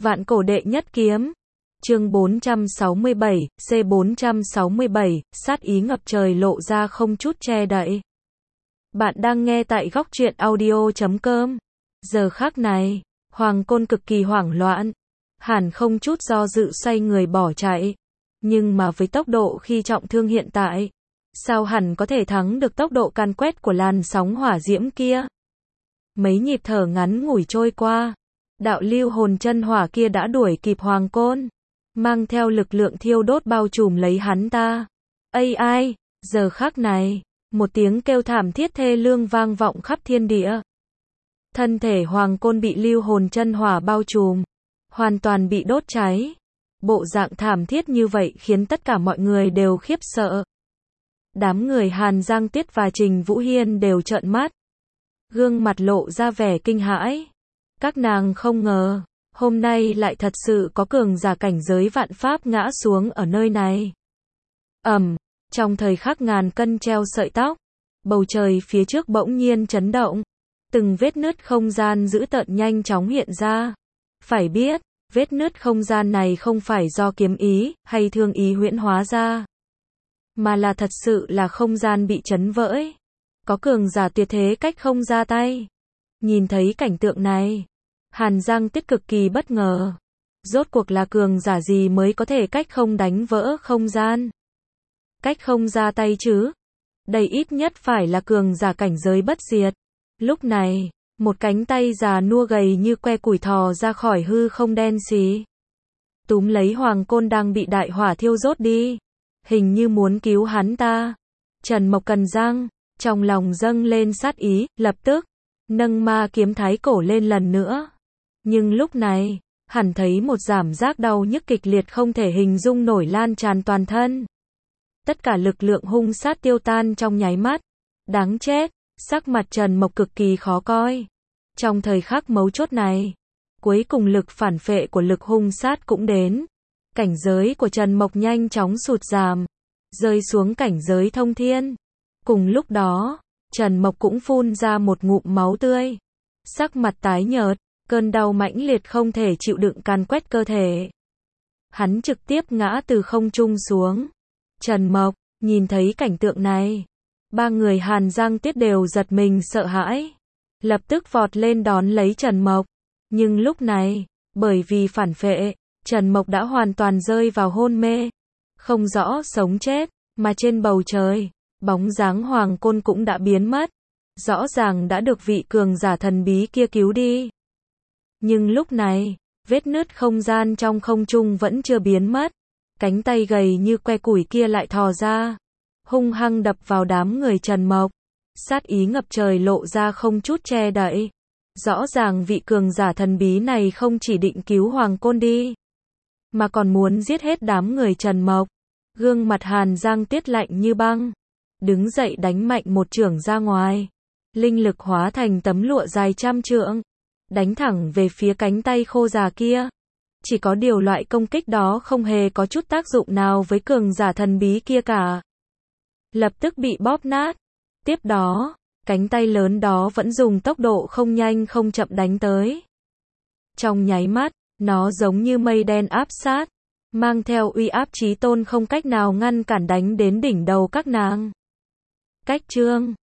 Vạn cổ đệ nhất kiếm. Chương 467, C467, sát ý ngập trời lộ ra không chút che đậy. Bạn đang nghe tại góc truyện audio.com. Giờ khắc này, Hoàng Côn cực kỳ hoảng loạn. Hẳn không chút do dự xoay người bỏ chạy. Nhưng mà với tốc độ khi trọng thương hiện tại, sao hẳn có thể thắng được tốc độ can quét của làn sóng hỏa diễm kia. Mấy nhịp thở ngắn ngủi trôi qua, đạo lưu hồn chân hỏa kia đã đuổi kịp Hoàng Côn, mang theo lực lượng thiêu đốt bao trùm lấy hắn ta. Ai, giờ khắc này, một tiếng kêu thảm thiết thê lương vang vọng khắp thiên địa. Thân thể Hoàng Côn bị lưu hồn chân hỏa bao trùm, hoàn toàn bị đốt cháy. Bộ dạng thảm thiết như vậy khiến tất cả mọi người đều khiếp sợ. Đám người Hàn Giang Tiết và Trình Vũ Hiên đều trợn mắt, gương mặt lộ ra vẻ kinh hãi. Các nàng không ngờ, hôm nay lại thật sự có cường giả cảnh giới vạn pháp ngã xuống ở nơi này. Trong thời khắc ngàn cân treo sợi tóc, bầu trời phía trước bỗng nhiên chấn động, từng vết nứt không gian dữ tợn nhanh chóng hiện ra. Phải biết, vết nứt không gian này không phải do kiếm ý hay thương ý huyễn hóa ra, mà là thật sự là không gian bị chấn vỡ. Có cường giả tuyệt thế cách không ra tay. Nhìn thấy cảnh tượng này, Hàn Giang Tiết cực kỳ bất ngờ. Rốt cuộc là cường giả gì mới có thể cách không đánh vỡ không gian? Cách không ra tay chứ? Đây ít nhất phải là cường giả cảnh giới bất diệt. Lúc này, một cánh tay già nua gầy như que củi thò ra khỏi hư không đen xì, túm lấy Hoàng Côn đang bị đại hỏa thiêu rốt đi, hình như muốn cứu hắn ta. Trần Mộc cắn răng, trong lòng dâng lên sát ý, lập tức nâng ma kiếm thái cổ lên lần nữa. Nhưng lúc này, hẳn thấy một cảm giác đau nhức kịch liệt không thể hình dung nổi lan tràn toàn thân. Tất cả lực lượng hung sát tiêu tan trong nháy mắt. Đáng chết, sắc mặt Trần Mộc cực kỳ khó coi. Trong thời khắc mấu chốt này, cuối cùng lực phản phệ của lực hung sát cũng đến. Cảnh giới của Trần Mộc nhanh chóng sụt giảm, rơi xuống cảnh giới thông thiên. Cùng lúc đó, Trần Mộc cũng phun ra một ngụm máu tươi. Sắc mặt tái nhợt, cơn đau mãnh liệt không thể chịu đựng càn quét cơ thể. Hắn trực tiếp ngã từ không trung xuống. Trần Mộc, nhìn thấy cảnh tượng này, ba người Hàn Giang Tiết đều giật mình sợ hãi. Lập tức vọt lên đón lấy Trần Mộc. Nhưng lúc này, bởi vì phản phệ, Trần Mộc đã hoàn toàn rơi vào hôn mê. Không rõ sống chết, mà trên bầu trời, bóng dáng Hoàng Côn cũng đã biến mất. Rõ ràng đã được vị cường giả thần bí kia cứu đi. Nhưng lúc này, vết nứt không gian trong không trung vẫn chưa biến mất. Cánh tay gầy như que củi kia lại thò ra, hung hăng đập vào đám người Trần Mộc. Sát ý ngập trời lộ ra không chút che đậy. Rõ ràng vị cường giả thần bí này không chỉ định cứu Hoàng Côn đi, mà còn muốn giết hết đám người Trần Mộc. Gương mặt Hàn Giang Tiết lạnh như băng, đứng dậy đánh mạnh một chưởng ra ngoài. Linh lực hóa thành tấm lụa dài trăm trượng, đánh thẳng về phía cánh tay khô già kia. Chỉ có điều loại công kích đó không hề có chút tác dụng nào với cường giả thần bí kia cả. Lập tức bị bóp nát. Tiếp đó, cánh tay lớn đó vẫn dùng tốc độ không nhanh không chậm đánh tới. Trong nháy mắt, nó giống như mây đen áp sát, mang theo uy áp chí tôn không cách nào ngăn cản đánh đến đỉnh đầu các nàng. Cách chương